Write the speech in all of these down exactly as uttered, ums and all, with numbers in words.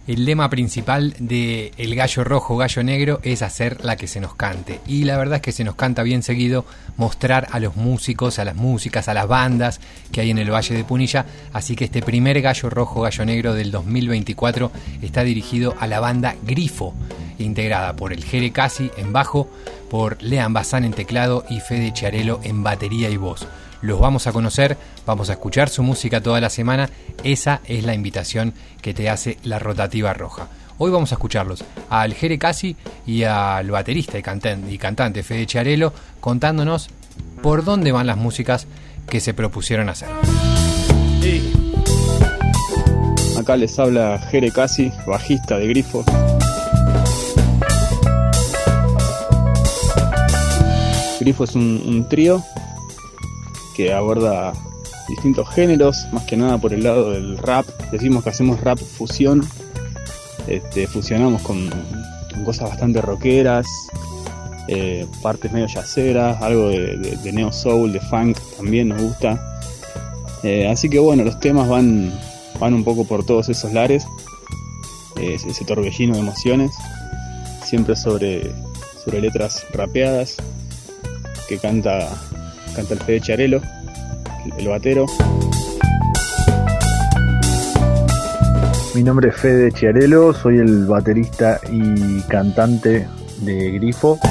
El lema principal de El Gallo Rojo, Gallo Negro es hacer la que se nos cante. Y la verdad es que se nos canta bien seguido mostrar a los músicos, a las músicas, a las bandas que hay en el Valle de Punilla. Así que este primer Gallo Rojo, Gallo Negro del dos mil veinticuatro está dirigido a la banda Grifo, integrada por el Jere Casi en bajo, por Lean Bazán en teclado y Fede Chiarello en batería y voz. Los vamos a conocer, vamos a escuchar su música toda la semana. Esa es la invitación que te hace la Rotativa Roja. Hoy vamos a escucharlos al Jere Casi y al baterista y cantante, y cantante Fede Chiarello contándonos por dónde van las músicas que se propusieron hacer. Sí. Acá les habla Jere Casi, bajista de Grifo. Grifo es un, un trío que aborda distintos géneros, más que nada por el lado del rap. Decimos que hacemos rap fusión, este, fusionamos con, con cosas bastante rockeras, eh, partes medio jazzeras, algo de, de, de neo soul, de funk también nos gusta. Eh, así que bueno, los temas van, van un poco por todos esos lares, eh, ese torbellino de emociones, siempre sobre, sobre letras rapeadas que canta... canta el Fede Chiarello, el, el batero. Mi nombre es Fede Chiarello, soy el baterista y cantante de Grifo.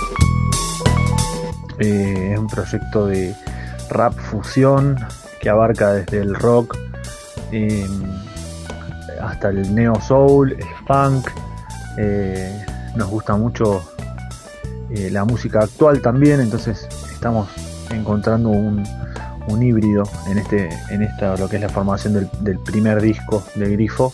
Eh, es un proyecto de rap fusión que abarca desde el rock eh, hasta el neo soul, el funk. Eh, nos gusta mucho eh, la música actual también, entonces estamos encontrando un, un híbrido en este en esta lo que es la formación del, del primer disco de Grifo.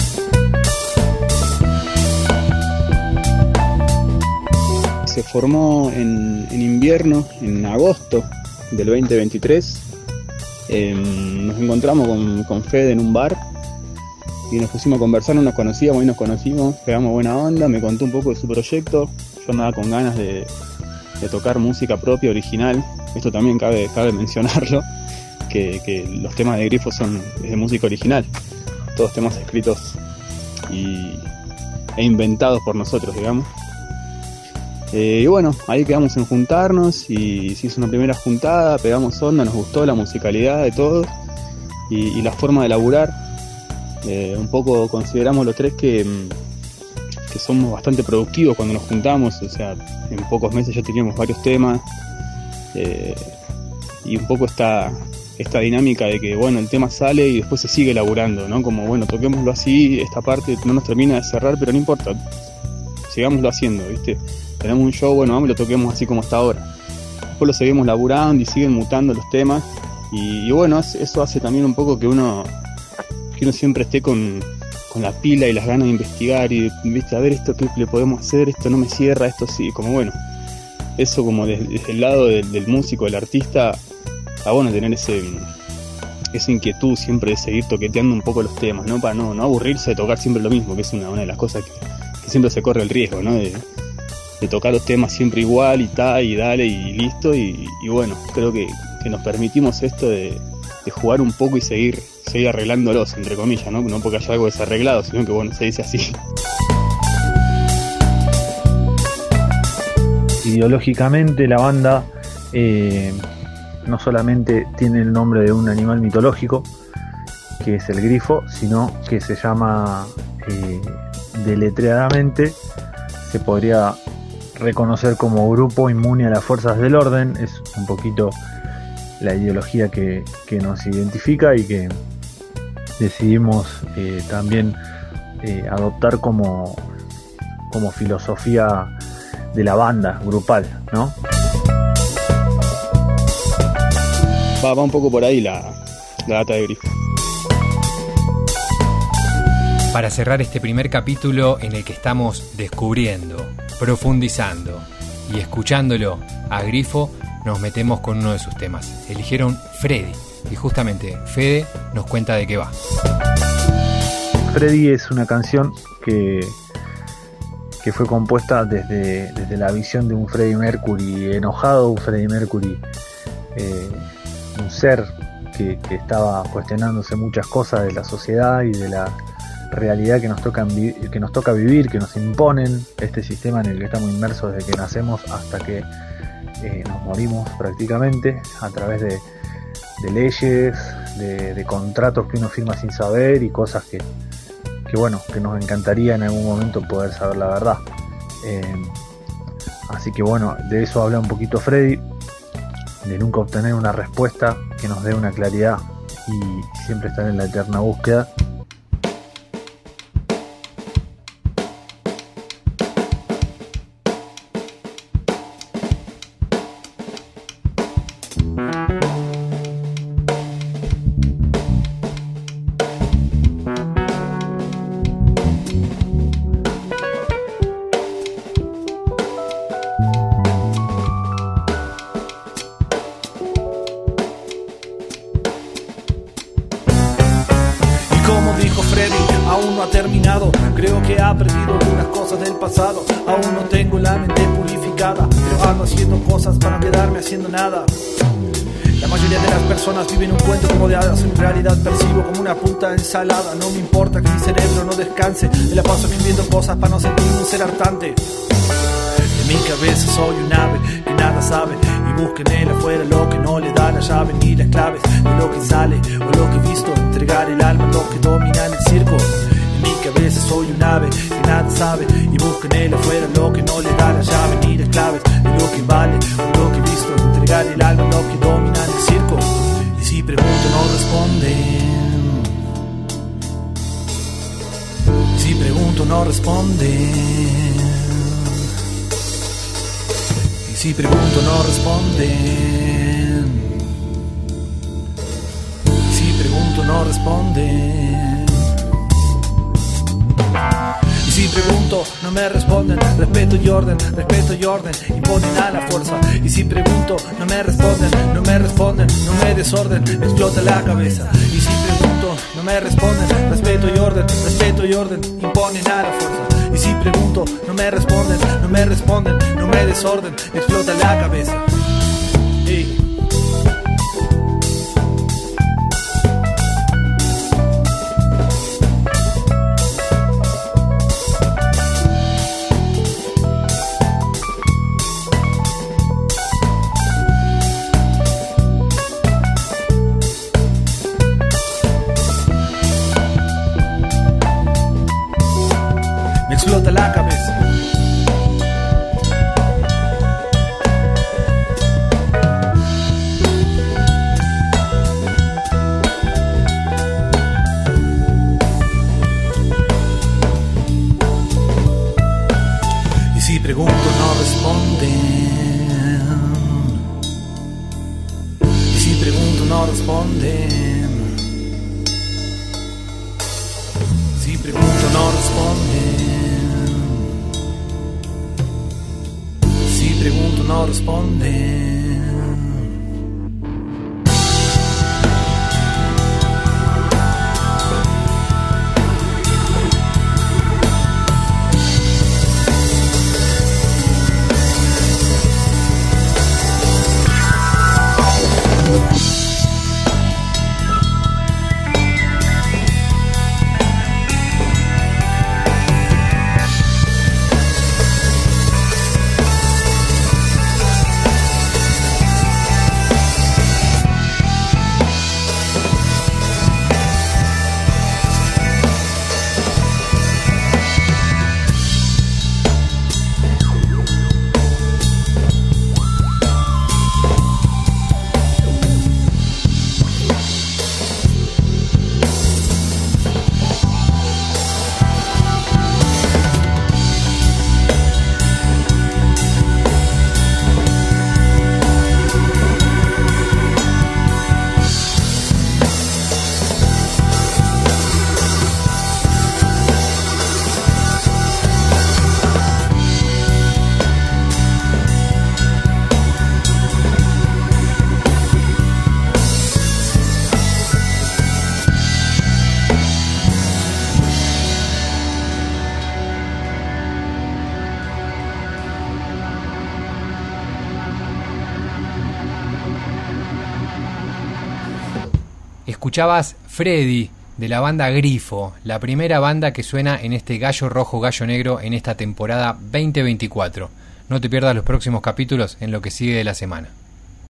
Se formó en, en invierno, en agosto del veinte veintitrés. Eh, nos encontramos con, con Fede en un bar y nos pusimos a conversar, no nos conocíamos y nos conocimos, pegamos buena onda, me contó un poco de su proyecto. Yo andaba con ganas de, de tocar música propia, original. Esto también cabe, cabe mencionarlo, que, que los temas de Grifo son de música original, todos temas escritos y, e inventados por nosotros, digamos. Eh, y bueno, ahí quedamos en juntarnos y se hizo una primera juntada, pegamos onda, nos gustó la musicalidad de todos y, y la forma de laburar. Eh, un poco consideramos los tres que, que somos bastante productivos cuando nos juntamos, o sea, en pocos meses ya teníamos varios temas. Eh, y un poco esta, esta dinámica de que bueno, el tema sale y después se sigue elaborando, ¿no? Como bueno, toquémoslo así, esta parte no nos termina de cerrar, pero no importa, sigámoslo haciendo, ¿viste? Tenemos un show, bueno, vamos y lo toquemos así como está ahora. Después lo seguimos laburando y siguen mutando los temas y, y bueno, eso hace también un poco que uno que uno siempre esté con, con la pila y las ganas de investigar y, ¿viste? A ver, esto qué le podemos hacer, esto no me cierra, esto sí, como bueno. Eso como desde, desde el lado del, del músico, del artista, está bueno tener ese esa inquietud siempre de seguir toqueteando un poco los temas, ¿no? Para no, no aburrirse de tocar siempre lo mismo, que es una, una de las cosas que, que siempre se corre el riesgo, ¿no? De, de tocar los temas siempre igual y tal, y dale y listo, y, y bueno, creo que, que nos permitimos esto de, de jugar un poco y seguir, seguir arreglándolos, entre comillas, ¿no? No porque haya algo desarreglado, sino que bueno, se dice así. Ideológicamente la banda eh, no solamente tiene el nombre de un animal mitológico, que es el grifo, sino que se llama eh, deletreadamente, se podría reconocer como grupo inmune a las fuerzas del orden. Es un poquito la ideología que, que nos identifica y que decidimos eh, también eh, adoptar como, como filosofía de la banda grupal, ¿no? Va, va un poco por ahí la, la data de Grifo. Para cerrar este primer capítulo en el que estamos descubriendo, profundizando y escuchándolo a Grifo, nos metemos con uno de sus temas. Eligieron Freddy y justamente Fede nos cuenta de qué va. Freddy es una canción que que fue compuesta desde, desde la visión de un Freddie Mercury enojado, un Freddie Mercury, eh, un ser que, que estaba cuestionándose muchas cosas de la sociedad y de la, realidad que nos toca, que nos toca vivir, que nos imponen, este sistema en el que estamos inmersos desde que nacemos hasta que eh, nos morimos prácticamente, a través de, de leyes, de, de contratos que uno firma sin saber y cosas que, que bueno, que nos encantaría en algún momento poder saber la verdad. Eh, así que bueno, de eso habla un poquito Freddy, de nunca obtener una respuesta que nos dé una claridad y siempre estar en la eterna búsqueda. Creo que ha perdido algunas cosas del pasado. Aún no tengo la mente purificada, pero ando haciendo cosas para no quedarme haciendo nada. La mayoría de las personas viven un cuento como de hadas. En realidad percibo como una puta ensalada. No me importa que mi cerebro no descanse, me la paso escribiendo cosas para no sentir un ser hartante. En mi cabeza soy un ave que nada sabe y busca en él afuera lo que no le da la llave ni las claves de lo que sale o lo que he visto. Entregar el alma a lo que domina en el circo. En mi cabeza soy un ave que nada sabe y busca en él afuera lo que no le da la llave ni las claves de lo que vale o lo que he visto. Entregar el alma a lo que domina en el circo. Y si pregunto no responden. Y si pregunto no responden. Y si pregunto no responden. Y si pregunto no responden. Y si pregunto, no me responden. Respeto y orden, respeto y orden imponen a la fuerza. Y si pregunto, no me responden. No me responden, no me desorden, explota la cabeza. Y si pregunto, no me responden. Respeto y orden, respeto y orden imponen a la fuerza. Y si pregunto, no me responden. No me responden, no me desorden, explota la cabeza. Hey. Explota la cabeza. Y si pregunto no responden. Y si pregunto no responden. Si pregunto no responden. Pregunto, no responden. Escuchabas Freddy de la banda Grifo, la primera banda que suena en este Gallo Rojo, Gallo Negro en esta temporada veinte veinticuatro. No te pierdas los próximos capítulos en lo que sigue de la semana.